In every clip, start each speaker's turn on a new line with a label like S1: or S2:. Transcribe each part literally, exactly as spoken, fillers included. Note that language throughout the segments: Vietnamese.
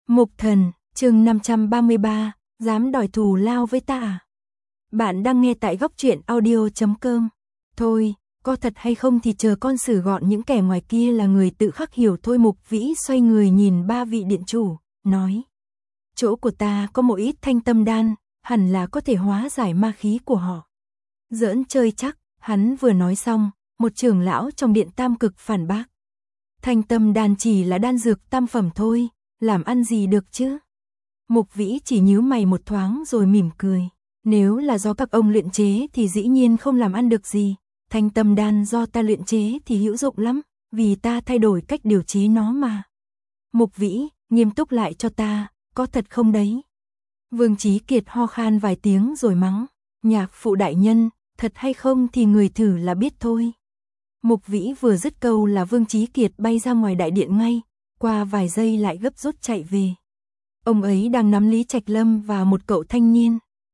S1: Mục Thần, chương năm trăm ba mươi ba, dám đòi thù lao với ta à? Bạn đang nghe tại góc truyện audio chấm com. Thôi, có thật hay không thì chờ con xử gọn những kẻ ngoài kia là người tự khắc hiểu thôi. Mục Vĩ xoay người nhìn ba vị điện chủ, nói. Chỗ của ta có một ít thanh tâm đan, hẳn là có thể hóa giải ma khí của họ. Giỡn chơi chắc, hắn vừa nói xong, một trưởng lão trong điện tam cực phản bác. Thanh tâm đan chỉ là đan dược tam phẩm thôi, làm ăn gì được chứ? Mục Vĩ chỉ nhíu mày một thoáng rồi mỉm cười. Nếu là do các ông luyện chế thì dĩ nhiên không làm ăn được gì. Thanh tâm đan do ta luyện chế thì hữu dụng lắm, vì ta thay đổi cách điều chế nó mà. Mục Vĩ, nghiêm túc lại cho ta, có thật không đấy? Vương Chí Kiệt ho khan vài tiếng rồi mắng. Nhạc phụ đại nhân, thật hay không thì người thử là biết thôi. Mục Vĩ vừa dứt câu là Vương Chí Kiệt bay ra ngoài đại điện ngay, qua vài giây lại gấp rút chạy về. Ông ấy đang nắm Lý Trạch Lâm và một cậu thanh niên.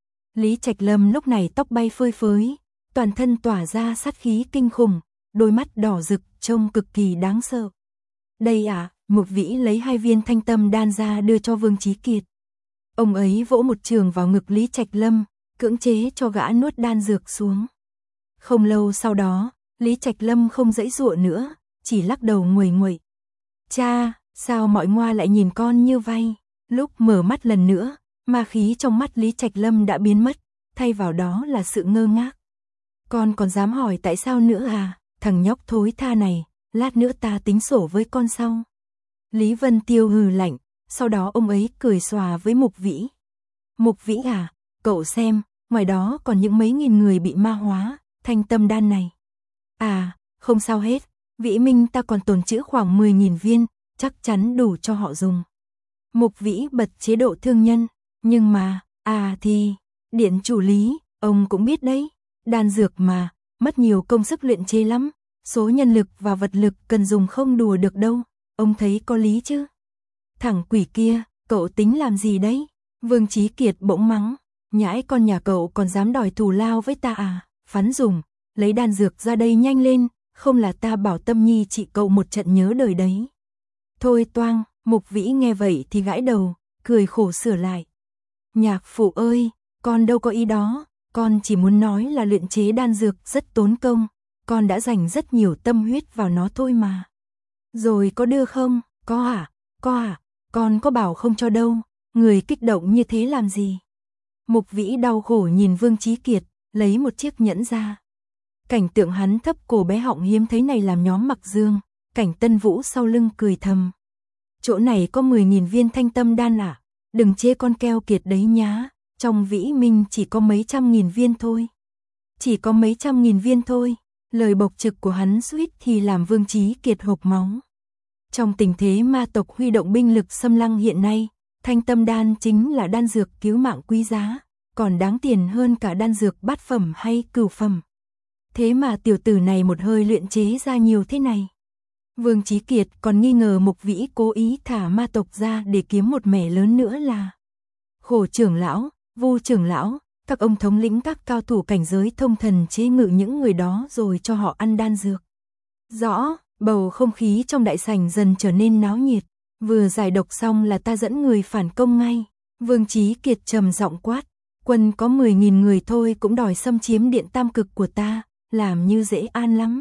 S1: Lý Trạch Lâm lúc này tóc bay phơi phới, toàn thân tỏa ra sát khí kinh khủng, đôi mắt đỏ rực trông cực kỳ đáng sợ. Đây à, Mục Vĩ lấy hai viên thanh tâm đan ra đưa cho Vương Chí Kiệt. Ông ấy vỗ một trường vào ngực Lý Trạch Lâm, cưỡng chế cho gã nuốt đan dược xuống. Không lâu sau đó, Lý Trạch Lâm không giãy giụa nữa, chỉ lắc đầu nguầy nguậy. Cha, sao mọi ngoa lại nhìn con như vậy? Lúc mở mắt lần nữa, ma khí trong mắt Lý Trạch Lâm đã biến mất, thay vào đó là sự ngơ ngác. Con còn dám hỏi tại sao nữa à? Thằng nhóc thối tha này, lát nữa ta tính sổ với con sau. Lý Vân Tiêu hừ lạnh, sau đó ông ấy cười xòa với Mục Vĩ. Mục Vĩ à, cậu xem, ngoài đó còn những mấy nghìn người bị ma hóa, thanh tâm đan này. À, không sao hết, Vĩ Minh ta còn tồn trữ khoảng mười nghìn viên, chắc chắn đủ cho họ dùng. Mục Vĩ bật chế độ thương nhân, nhưng mà, à thì, điện chủ Lý, ông cũng biết đấy, đan dược mà, mất nhiều công sức luyện chế lắm, số nhân lực và vật lực cần dùng không đùa được đâu, ông thấy có lý chứ? Thằng quỷ kia, cậu tính làm gì đấy? Vương Chí Kiệt bỗng mắng, nhãi con nhà cậu còn dám đòi thù lao với ta à? Phán Dùng, lấy đan dược ra đây nhanh lên, không là ta bảo Tâm Nhi trị cậu một trận nhớ đời đấy. Thôi toang, Mục Vĩ nghe vậy thì gãi đầu, cười khổ sửa lại. Nhạc phụ ơi, con đâu có ý đó, con chỉ muốn nói là luyện chế đan dược rất tốn công, con đã dành rất nhiều tâm huyết vào nó thôi mà. Rồi có đưa không? Có à? Có à? Con có bảo không cho đâu, người kích động như thế làm gì? Mục Vĩ đau khổ nhìn Vương Chí Kiệt, lấy một chiếc nhẫn ra. Cảnh tượng hắn thấp cổ bé họng hiếm thấy này làm nhóm Mặc Dương, Cảnh Tân Vũ sau lưng cười thầm. Chỗ này có mười nghìn viên thanh tâm đan à? Đừng chê con keo kiệt đấy nhá, trong Vĩ Minh chỉ có mấy trăm nghìn viên thôi. Chỉ có mấy trăm nghìn viên thôi, lời bộc trực của hắn suýt thì làm Vương Chí Kiệt hộc máu. Trong tình thế ma tộc huy động binh lực xâm lăng hiện nay, thanh tâm đan chính là đan dược cứu mạng quý giá, còn đáng tiền hơn cả đan dược bát phẩm hay cửu phẩm. Thế mà tiểu tử này một hơi luyện chế ra nhiều thế này. Vương Chí Kiệt còn nghi ngờ Mục Vĩ cố ý thả ma tộc ra để kiếm một mẻ lớn nữa là. Khổ trưởng lão, Vu trưởng lão, các ông thống lĩnh các cao thủ cảnh giới thông thần chế ngự những người đó rồi cho họ ăn đan dược. Rõ, bầu không khí trong đại sảnh dần trở nên náo nhiệt, vừa giải độc xong là ta dẫn người phản công ngay. Vương Chí Kiệt trầm giọng quát, quân có mười nghìn người thôi cũng đòi xâm chiếm điện tam cực của ta, làm như dễ an lắm.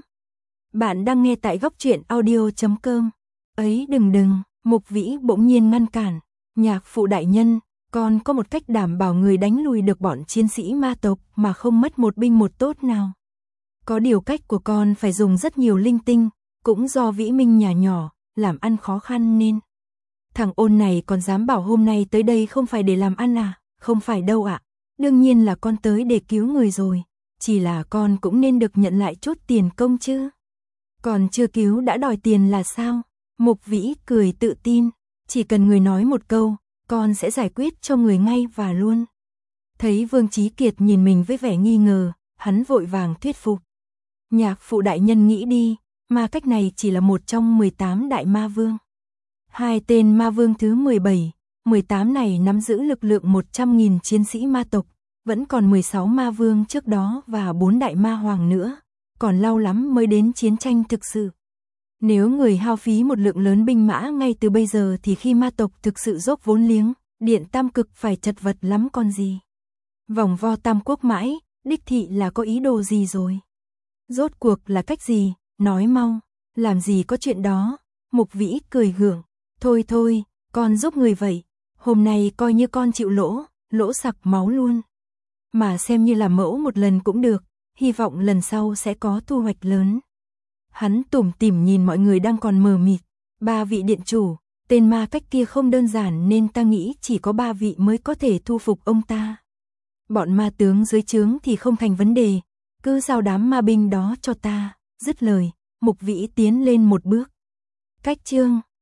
S1: Bạn đang nghe tại góc truyện audio chấm com. Ấy đừng đừng, Mục Vĩ bỗng nhiên ngăn cản. Nhạc phụ đại nhân, con có một cách đảm bảo người đánh lùi được bọn chiến sĩ ma tộc mà không mất một binh một tốt nào. Có điều cách của con phải dùng rất nhiều linh tinh, cũng do Vĩ Minh nhà nhỏ, làm ăn khó khăn nên. Thằng ôn này còn dám bảo hôm nay tới đây không phải để làm ăn à? Không phải đâu ạ. Đương nhiên là con tới để cứu người rồi. Chỉ là con cũng nên được nhận lại chút tiền công chứ. Còn chưa cứu đã đòi tiền là sao? Mục Vĩ cười tự tin. Chỉ cần người nói một câu, con sẽ giải quyết cho người ngay và luôn. Thấy Vương Chí Kiệt nhìn mình với vẻ nghi ngờ, hắn vội vàng thuyết phục. Nhạc phụ đại nhân nghĩ đi, ma cách này chỉ là một trong mười tám đại ma vương. Hai tên ma vương thứ mười bảy, mười tám này nắm giữ lực lượng một trăm nghìn chiến sĩ ma tộc, vẫn còn mười sáu ma vương trước đó và bốn đại ma hoàng nữa, còn lâu lắm mới đến chiến tranh thực sự. Nếu người hao phí một lượng lớn binh mã ngay từ bây giờ thì khi ma tộc thực sự dốc vốn liếng, Điện Tam Cực phải chật vật lắm còn gì. Vòng vo Tam Quốc mãi, đích thị là có ý đồ gì rồi. Rốt cuộc là cách gì, nói mau, làm gì có chuyện đó. Mục Vĩ cười gượng, thôi thôi, con giúp người vậy, hôm nay coi như con chịu lỗ, lỗ sặc máu luôn. Mà xem như là mẫu một lần cũng được, hy vọng lần sau sẽ có thu hoạch lớn. Hắn tủm tỉm nhìn mọi người đang còn mờ mịt, ba vị điện chủ, tên ma cách kia không đơn giản nên ta nghĩ chỉ có ba vị mới có thể thu phục ông ta. Bọn ma tướng dưới trướng thì không thành vấn đề, cứ giao đám ma binh đó cho ta, dứt lời, Mục Vĩ tiến lên một bước. Cách chương